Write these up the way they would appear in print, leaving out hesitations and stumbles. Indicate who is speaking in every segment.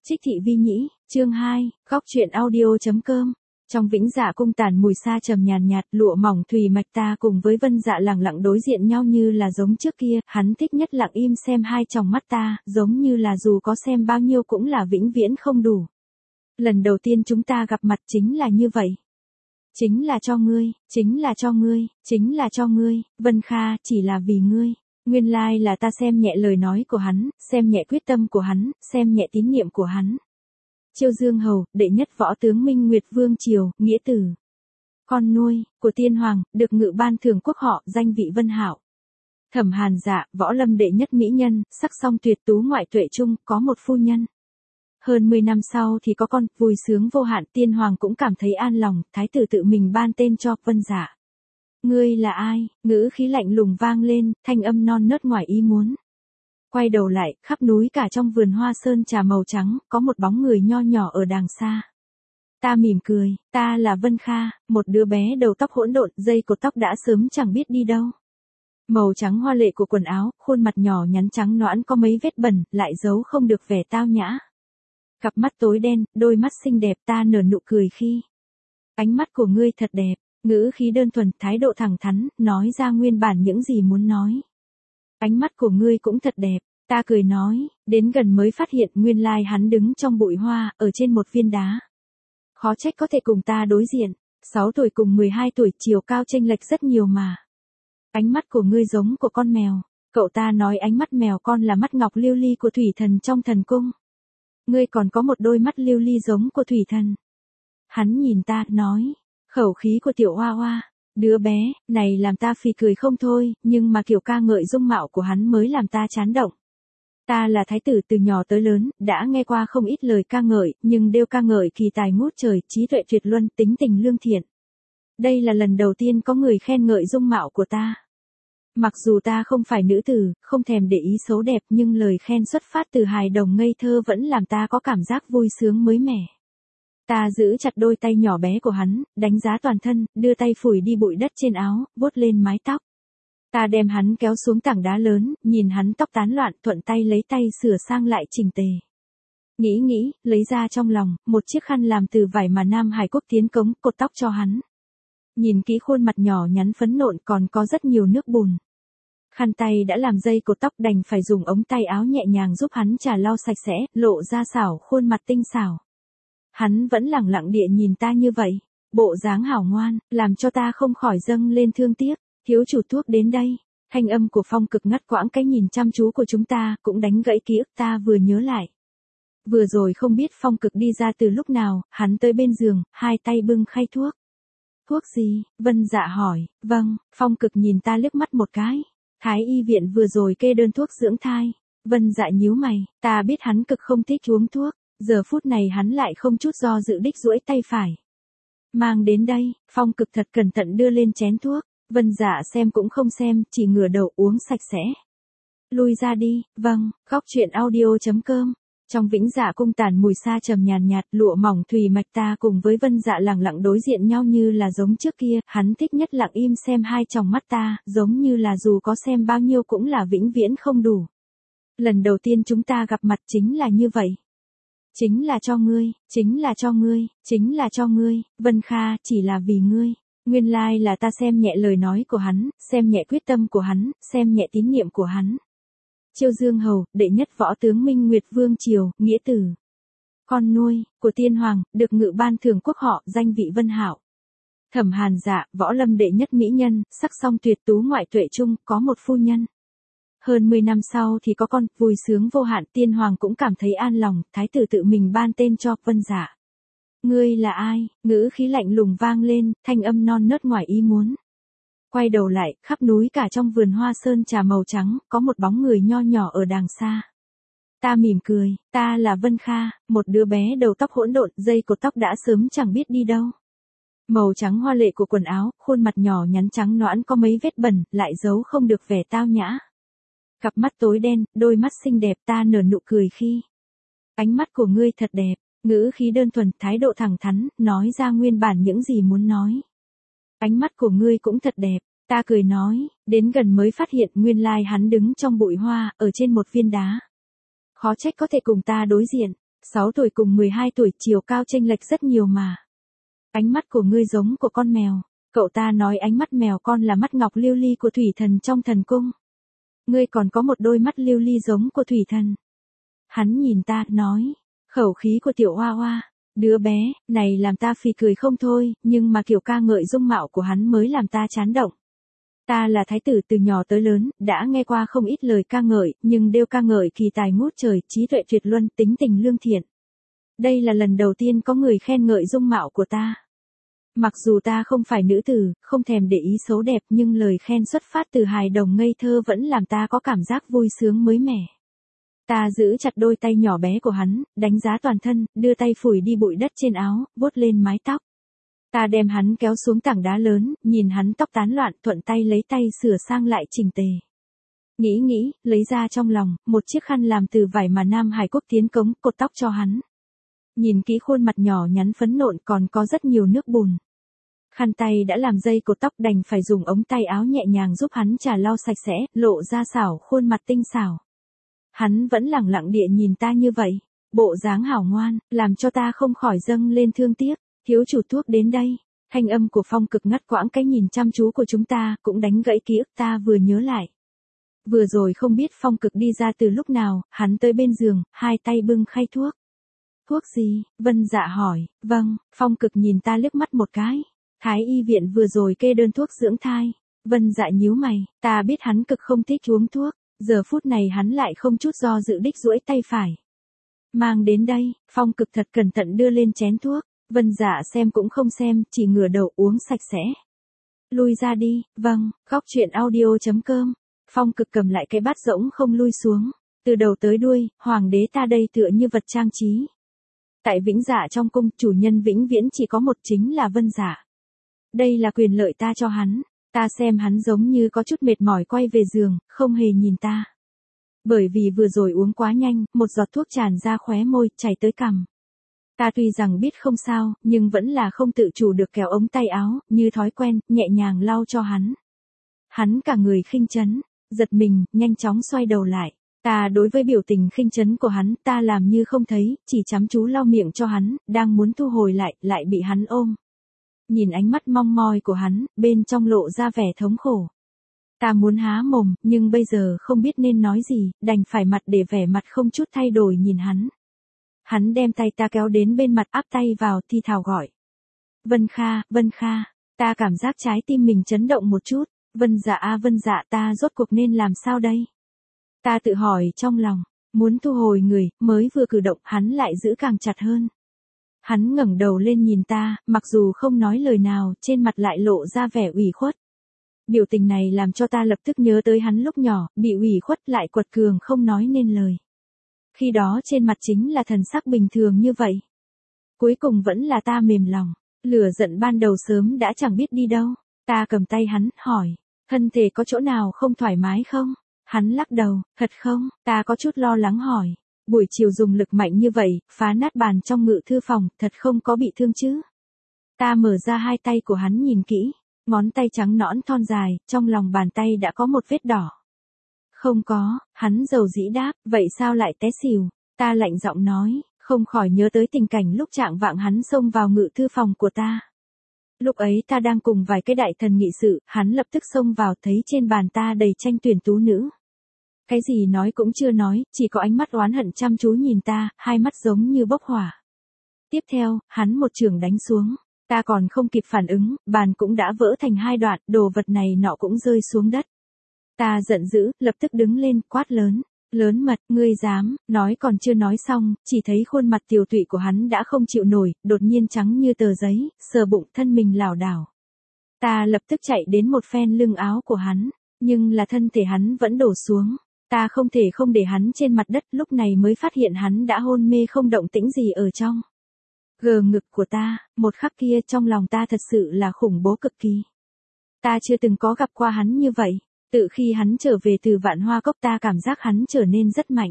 Speaker 1: Trích Thị Vi Nhĩ, chương 2, góc truyện audio.com. Trong Vĩnh Dạ cung tàn mùi sa trầm nhàn nhạt, lụa mỏng thùy mạch ta cùng với Vân Dạ lẳng lặng đối diện nhau như là giống trước kia, hắn thích nhất lặng im xem hai tròng mắt ta, giống như là dù có xem bao nhiêu cũng là vĩnh viễn không đủ. Lần đầu tiên chúng ta gặp mặt chính là như vậy. Chính là cho ngươi, chính là cho ngươi, chính là cho ngươi, Vân Kha, chỉ là vì ngươi. Nguyên lai là ta xem nhẹ lời nói của hắn, xem nhẹ quyết tâm của hắn, xem nhẹ tín nhiệm của hắn. Chiêu Dương Hầu, đệ nhất võ tướng Minh Nguyệt Vương Triều, nghĩa tử. Con nuôi, của tiên hoàng, được ngự ban thường quốc họ, danh vị Vân Hạo. Thẩm Hàn Dạ, võ lâm đệ nhất mỹ nhân, sắc song tuyệt tú ngoại tuệ trung, có một phu nhân. Hơn 10 năm sau thì có con, vui sướng vô hạn, tiên hoàng cũng cảm thấy an lòng, thái tử tự mình ban tên cho Vân Dạ. Ngươi là ai? Ngữ khí lạnh lùng vang lên, thanh âm non nớt ngoài ý muốn. Quay đầu lại, khắp núi cả trong vườn hoa sơn trà màu trắng, có một bóng người nho nhỏ ở đàng xa. Ta mỉm cười, ta là Vân Kha, một đứa bé đầu tóc hỗn độn, dây cột tóc đã sớm chẳng biết đi đâu. Màu trắng hoa lệ của quần áo, khuôn mặt nhỏ nhắn trắng nõn có mấy vết bẩn, lại giấu không được vẻ tao nhã. Cặp mắt tối đen, đôi mắt xinh đẹp, ta nở nụ cười khi. Ánh mắt của ngươi thật đẹp. Ngữ khí đơn thuần, thái độ thẳng thắn, nói ra nguyên bản những gì muốn nói. Ánh mắt của ngươi cũng thật đẹp, ta cười nói, đến gần mới phát hiện nguyên lai hắn đứng trong bụi hoa, ở trên một viên đá. Khó trách có thể cùng ta đối diện, 6 tuổi cùng 12 tuổi, chiều cao chênh lệch rất nhiều mà. Ánh mắt của ngươi giống của con mèo, cậu ta nói ánh mắt mèo con là mắt ngọc lưu ly của thủy thần trong thần cung. Ngươi còn có một đôi mắt lưu ly giống của thủy thần. Hắn nhìn ta, nói. Khẩu khí của tiểu hoa hoa, đứa bé, này làm ta phì cười không thôi, nhưng mà kiểu ca ngợi dung mạo của hắn mới làm ta chán động. Ta là thái tử từ nhỏ tới lớn, đã nghe qua không ít lời ca ngợi, nhưng đều ca ngợi kỳ tài ngút trời, trí tuệ tuyệt luân, tính tình lương thiện. Đây là lần đầu tiên có người khen ngợi dung mạo của ta. Mặc dù ta không phải nữ tử, không thèm để ý xấu đẹp, nhưng lời khen xuất phát từ hài đồng ngây thơ vẫn làm ta có cảm giác vui sướng mới mẻ. Ta giữ chặt đôi tay nhỏ bé của hắn, đánh giá toàn thân, đưa tay phủi đi bụi đất trên áo, vuốt lên mái tóc. Ta đem hắn kéo xuống tảng đá lớn, nhìn hắn tóc tán loạn, thuận tay lấy tay sửa sang lại chỉnh tề. Nghĩ, lấy ra trong lòng, một chiếc khăn làm từ vải mà Nam Hải Quốc tiến cống, cột tóc cho hắn. Nhìn kỹ khuôn mặt nhỏ nhắn phấn nộn còn có rất nhiều nước bùn. Khăn tay đã làm dây cột tóc đành phải dùng ống tay áo nhẹ nhàng giúp hắn chà lau sạch sẽ, lộ ra xảo khuôn mặt tinh xảo. Hắn vẫn lẳng lặng địa nhìn ta như vậy, bộ dáng hảo ngoan, làm cho ta không khỏi dâng lên thương tiếc. Thiếu chủ thuốc đến đây, thanh âm của Phong Cực ngắt quãng cái nhìn chăm chú của chúng ta, cũng đánh gãy ký ức ta vừa nhớ lại. Vừa rồi không biết Phong Cực đi ra từ lúc nào, hắn tới bên giường, hai tay bưng khay thuốc. Thuốc gì? Vân Dạ hỏi. Vâng, Phong Cực nhìn ta liếc mắt một cái. Thái y viện vừa rồi kê đơn thuốc dưỡng thai. Vân Dạ nhíu mày, ta biết hắn cực không thích uống thuốc. Giờ phút này hắn lại không chút do dự đích duỗi tay phải. Mang đến đây, Phong Cực thật cẩn thận đưa lên chén thuốc. Vân Dạ xem cũng không xem, chỉ ngửa đầu uống sạch sẽ. Lui ra đi, vâng, góc truyện audio.com. Trong Vĩnh Dạ cung tàn mùi sa trầm nhàn nhạt, lụa mỏng thùy mạch ta cùng với Vân Dạ lẳng lặng đối diện nhau như là giống trước kia, hắn thích nhất lặng im xem hai tròng mắt ta, giống như là dù có xem bao nhiêu cũng là vĩnh viễn không đủ. Lần đầu tiên chúng ta gặp mặt chính là như vậy. Chính là cho ngươi, chính là cho ngươi, chính là cho ngươi, Vân Kha, chỉ là vì ngươi. Nguyên lai là ta xem nhẹ lời nói của hắn, xem nhẹ quyết tâm của hắn, xem nhẹ tín nhiệm của hắn. Chiêu Dương Hầu, đệ nhất võ tướng Minh Nguyệt Vương Triều, nghĩa tử. Con nuôi, của tiên hoàng, được ngự ban thường quốc họ, danh vị Vân Hạo. Thẩm Hàn Dạ, võ lâm đệ nhất mỹ nhân, sắc song tuyệt tú ngoại tuệ trung, có một phu nhân. Hơn 10 năm sau thì có con, vui sướng vô hạn, tiên hoàng cũng cảm thấy an lòng, thái tử tự mình ban tên cho Vân Dạ. Ngươi là ai? Ngữ khí lạnh lùng vang lên, thanh âm non nớt ngoài ý muốn. Quay đầu lại, khắp núi cả trong vườn hoa sơn trà màu trắng, có một bóng người nho nhỏ ở đàng xa. Ta mỉm cười, ta là Vân Kha, một đứa bé đầu tóc hỗn độn, dây cột tóc đã sớm chẳng biết đi đâu. Màu trắng hoa lệ của quần áo, khuôn mặt nhỏ nhắn trắng nõn có mấy vết bẩn, lại giấu không được vẻ tao nhã. Cặp mắt tối đen, đôi mắt xinh đẹp, ta nở nụ cười khi. Ánh mắt của ngươi thật đẹp, ngữ khí đơn thuần, thái độ thẳng thắn, nói ra nguyên bản những gì muốn nói. Ánh mắt của ngươi cũng thật đẹp, ta cười nói, đến gần mới phát hiện nguyên lai hắn đứng trong bụi hoa, ở trên một viên đá. Khó trách có thể cùng ta đối diện, 6 tuổi cùng 12 tuổi chiều cao chênh lệch rất nhiều mà. Ánh mắt của ngươi giống của con mèo. Cậu ta nói ánh mắt mèo con là mắt ngọc lưu ly của thủy thần trong thần cung. Ngươi còn có một đôi mắt lưu ly giống của thủy thần. Hắn nhìn ta, nói. Khẩu khí của tiểu hoa hoa. Đứa bé, này làm ta phì cười không thôi, nhưng mà kiểu ca ngợi dung mạo của hắn mới làm ta chán động. Ta là thái tử từ nhỏ tới lớn, đã nghe qua không ít lời ca ngợi, nhưng đều ca ngợi kỳ tài ngút trời, trí tuệ tuyệt luân, tính tình lương thiện. Đây là lần đầu tiên có người khen ngợi dung mạo của ta. Mặc dù ta không phải nữ tử, không thèm để ý xấu đẹp, nhưng lời khen xuất phát từ hài đồng ngây thơ vẫn làm ta có cảm giác vui sướng mới mẻ. Ta giữ chặt đôi tay nhỏ bé của hắn, đánh giá toàn thân, đưa tay phủi đi bụi đất trên áo, vuốt lên mái tóc. Ta đem hắn kéo xuống tảng đá lớn, nhìn hắn tóc tán loạn, thuận tay lấy tay sửa sang lại chỉnh tề. Nghĩ, lấy ra trong lòng, một chiếc khăn làm từ vải mà Nam Hải Quốc tiến cống, cột tóc cho hắn. Nhìn kỹ khuôn mặt nhỏ nhắn phấn nộn còn có rất nhiều nước bùn. Khăn tay đã làm dây cột tóc đành phải dùng ống tay áo nhẹ nhàng giúp hắn chà lau sạch sẽ, lộ ra xảo khuôn mặt tinh xảo. Hắn vẫn lẳng lặng địa nhìn ta như vậy, bộ dáng hảo ngoan, làm cho ta không khỏi dâng lên thương tiếc. Thiếu chủ thuốc đến đây. Thanh âm của Phong Cực ngắt quãng cái nhìn chăm chú của chúng ta, cũng đánh gãy ký ức ta vừa nhớ lại. Vừa rồi không biết Phong Cực đi ra từ lúc nào, hắn tới bên giường, hai tay bưng khay thuốc. Thuốc gì? Vân Dạ hỏi. Vâng, Phong Cực nhìn ta liếc mắt một cái. Thái y viện vừa rồi kê đơn thuốc dưỡng thai. Vân Dạ nhíu mày, ta biết hắn cực không thích uống thuốc, giờ phút này hắn lại không chút do dự đích duỗi tay phải. Mang đến đây, Phong Cực thật cẩn thận đưa lên chén thuốc. Vân Dạ xem cũng không xem, chỉ ngửa đầu uống sạch sẽ. Lui ra đi, vâng, góc chuyện audio.com. Phong Cực cầm lại cái bát rỗng không lui xuống. Từ đầu tới đuôi, hoàng đế ta đây tựa như vật trang trí. Tại Vĩnh Dạ trong cung, chủ nhân vĩnh viễn chỉ có một, chính là Vân Dạ. Đây là quyền lợi ta cho hắn. Ta xem hắn giống như có chút mệt mỏi quay về giường, không hề nhìn ta. Bởi vì vừa rồi uống quá nhanh, một giọt thuốc tràn ra khóe môi, chảy tới cằm. Ta tuy rằng biết không sao, nhưng vẫn là không tự chủ được kéo ống tay áo, như thói quen, nhẹ nhàng lau cho hắn. Hắn cả người khinh chấn, giật mình, nhanh chóng xoay đầu lại. Ta đối với biểu tình khinh chấn của hắn, ta làm như không thấy, chỉ chăm chú lau miệng cho hắn, đang muốn thu hồi lại bị hắn ôm. Nhìn ánh mắt mong moi của hắn, bên trong lộ ra vẻ thống khổ. Ta muốn há mồm, nhưng bây giờ không biết nên nói gì, đành phải mặt để vẻ mặt không chút thay đổi nhìn hắn. Hắn đem tay ta kéo đến bên mặt áp tay vào thi thào gọi. Vân Kha, ta cảm giác trái tim mình chấn động một chút. Vân Dạ ta rốt cuộc nên làm sao đây? Ta tự hỏi trong lòng, muốn thu hồi người, mới vừa cử động hắn lại giữ càng chặt hơn. Hắn ngẩng đầu lên nhìn ta, mặc dù không nói lời nào, trên mặt lại lộ ra vẻ ủy khuất. Biểu tình này làm cho ta lập tức nhớ tới hắn lúc nhỏ, bị ủy khuất lại quật cường không nói nên lời. Khi đó trên mặt chính là thần sắc bình thường như vậy. Cuối cùng vẫn là ta mềm lòng, lửa giận ban đầu sớm đã chẳng biết đi đâu. Ta cầm tay hắn, hỏi, thân thể có chỗ nào không thoải mái không? Hắn lắc đầu, thật không? Ta có chút lo lắng hỏi, buổi chiều dùng lực mạnh như vậy, phá nát bàn trong ngự thư phòng, thật không có bị thương chứ? Ta mở ra hai tay của hắn nhìn kỹ, ngón tay trắng nõn thon dài, trong lòng bàn tay đã có một vết đỏ. Không có, hắn dầu dĩ đáp, vậy sao lại té xỉu? Ta lạnh giọng nói, không khỏi nhớ tới tình cảnh lúc trạng vạng hắn xông vào ngự thư phòng của ta. Lúc ấy ta đang cùng vài cái đại thần nghị sự, hắn lập tức xông vào thấy trên bàn ta đầy tranh tuyển tú nữ. Cái gì nói cũng chưa nói, chỉ có ánh mắt oán hận chăm chú nhìn ta, hai mắt giống như bốc hỏa. Tiếp theo, hắn một chưởng đánh xuống. Ta còn không kịp phản ứng, bàn cũng đã vỡ thành hai đoạn, đồ vật này nọ cũng rơi xuống đất. Ta giận dữ, lập tức đứng lên, quát lớn. Lớn mật, ngươi dám, nói còn chưa nói xong, chỉ thấy khuôn mặt tiều tụy của hắn đã không chịu nổi, đột nhiên trắng như tờ giấy, sờ bụng thân mình lảo đảo. Ta lập tức chạy đến một phen lưng áo của hắn, nhưng là thân thể hắn vẫn đổ xuống. Ta không thể không để hắn trên mặt đất, lúc này mới phát hiện hắn đã hôn mê không động tĩnh gì ở trong. Gờ ngực của ta, một khắc kia trong lòng ta thật sự là khủng bố cực kỳ. Ta chưa từng có gặp qua hắn như vậy. Từ khi hắn trở về từ Vạn Hoa Cốc ta cảm giác hắn trở nên rất mạnh.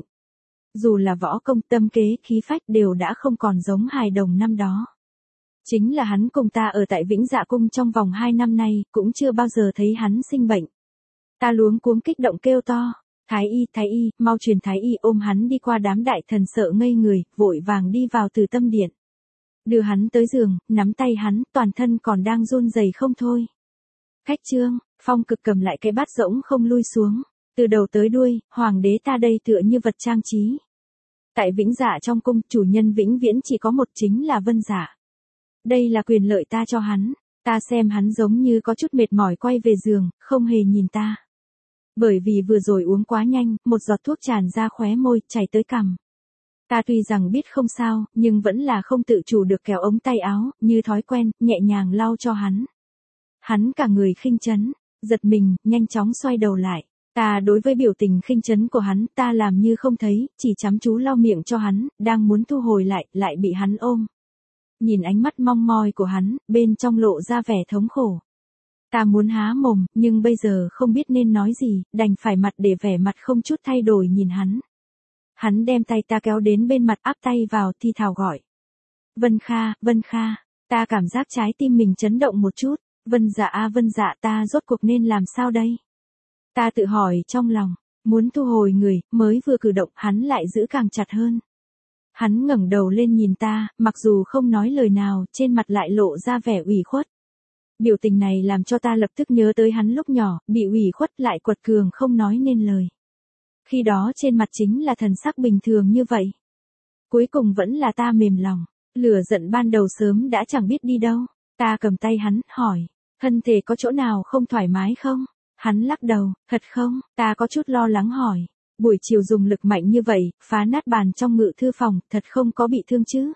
Speaker 1: Dù là võ công, tâm kế, khí phách đều đã không còn giống hài đồng năm đó. Chính là hắn cùng ta ở tại Vĩnh Dạ Cung trong vòng 2 năm nay, cũng chưa bao giờ thấy hắn sinh bệnh. Ta luống cuống kích động kêu to. Thái y, mau truyền thái y. Ôm hắn đi qua đám đại thần sợ ngây người, vội vàng đi vào Từ Tâm Điện. Đưa hắn tới giường, nắm tay hắn, toàn thân còn đang run rẩy không thôi. Khách Trương, Phong Cực cầm lại cái bát rỗng không lui xuống. Từ đầu tới đuôi, hoàng đế ta đây tựa như vật trang trí. Tại Vĩnh Dạ trong cung, chủ nhân vĩnh viễn chỉ có một, chính là Vân Dạ. Đây là quyền lợi ta cho hắn. Ta xem hắn giống như có chút mệt mỏi quay về giường, không hề nhìn ta. Bởi vì vừa rồi uống quá nhanh, một giọt thuốc tràn ra khóe môi, chảy tới cằm. Ta tuy rằng biết không sao, nhưng vẫn là không tự chủ được kéo ống tay áo, như thói quen, nhẹ nhàng lau cho hắn. Hắn cả người khinh chấn, giật mình, nhanh chóng xoay đầu lại. Ta đối với biểu tình khinh chấn của hắn, ta làm như không thấy, chỉ chăm chú lau miệng cho hắn, đang muốn thu hồi lại bị hắn ôm. Nhìn ánh mắt mong moi của hắn, bên trong lộ ra vẻ thống khổ. Ta muốn há mồm, nhưng bây giờ không biết nên nói gì, đành phải mặt để vẻ mặt không chút thay đổi nhìn hắn. Hắn đem tay ta kéo đến bên mặt, áp tay vào, thi thào gọi. Vân Kha, Vân Kha. Ta cảm giác trái tim mình chấn động một chút. Vân Dạ a Vân Dạ, ta rốt cuộc nên làm sao đây? Ta tự hỏi trong lòng, muốn thu hồi người, mới vừa cử động, hắn lại giữ càng chặt hơn. Hắn ngẩng đầu lên nhìn ta, mặc dù không nói lời nào, trên mặt lại lộ ra vẻ ủy khuất. Biểu tình này làm cho ta lập tức nhớ tới hắn lúc nhỏ, bị ủy khuất lại quật cường không nói nên lời. Khi đó trên mặt chính là thần sắc bình thường như vậy. Cuối cùng vẫn là ta mềm lòng, lửa giận ban đầu sớm đã chẳng biết đi đâu. Ta cầm tay hắn, hỏi, thân thể có chỗ nào không thoải mái không? Hắn lắc đầu, thật không? Ta có chút lo lắng hỏi, buổi chiều dùng lực mạnh như vậy, phá nát bàn trong ngự thư phòng, thật không có bị thương chứ?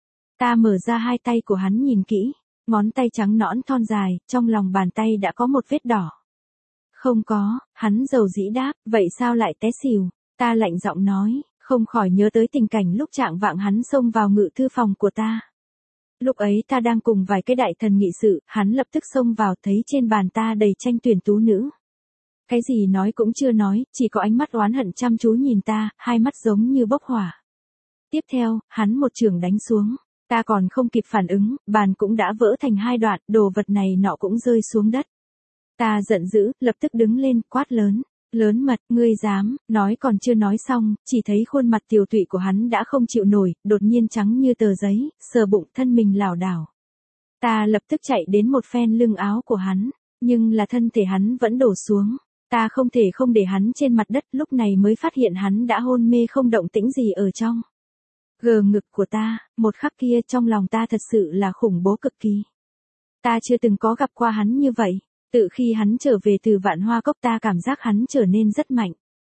Speaker 1: Ta mở ra hai tay của hắn nhìn kỹ, ngón tay trắng nõn thon dài, trong lòng bàn tay đã có một vết đỏ. Không có, hắn dầu dĩ đáp, vậy sao lại té xỉu? Ta lạnh giọng nói, không khỏi nhớ tới tình cảnh lúc trạng vạng hắn xông vào ngự thư phòng của ta. Lúc ấy ta đang cùng vài cái đại thần nghị sự, hắn lập tức xông vào, thấy trên bàn ta đầy tranh tuyển tú nữ. Cái gì nói cũng chưa nói, chỉ có ánh mắt oán hận chăm chú nhìn ta, hai mắt giống như bốc hỏa. Tiếp theo, hắn một chưởng đánh xuống, ta còn không kịp phản ứng, bàn cũng đã vỡ thành hai đoạn, đồ vật này nọ cũng rơi xuống đất. Ta giận dữ, lập tức đứng lên, quát lớn. Lớn mật, ngươi dám, nói còn chưa nói xong, chỉ thấy khuôn mặt tiều tụy của hắn đã không chịu nổi, đột nhiên trắng như tờ giấy, sờ bụng, thân mình lảo đảo. Ta lập tức chạy đến một phen lưng áo của hắn, nhưng là thân thể hắn vẫn đổ xuống. Ta không thể không để hắn trên mặt đất, lúc này mới phát hiện hắn đã hôn mê không động tĩnh gì ở trong. Gờ ngực của ta, một khắc kia trong lòng ta thật sự là khủng bố cực kỳ. Ta chưa từng có gặp qua hắn như vậy. Từ khi hắn trở về từ Vạn Hoa Cốc, ta cảm giác hắn trở nên rất mạnh.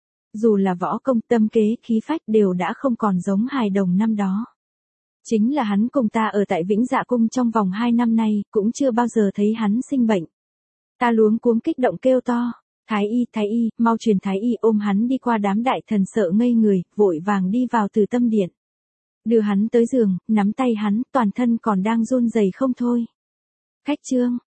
Speaker 1: Dù là võ công, tâm kế, khí phách đều đã không còn giống hài đồng năm đó. Chính là hắn cùng ta ở tại Vĩnh Dạ Cung trong vòng 2 năm nay, cũng chưa bao giờ thấy hắn sinh bệnh. Ta luống cuống kích động kêu to, Thái y, mau truyền thái y. Ôm hắn đi qua đám đại thần sợ ngây người, vội vàng đi vào Từ Tâm Điện. Đưa hắn tới giường, nắm tay hắn, toàn thân còn đang run rẩy không thôi. Khách Trương,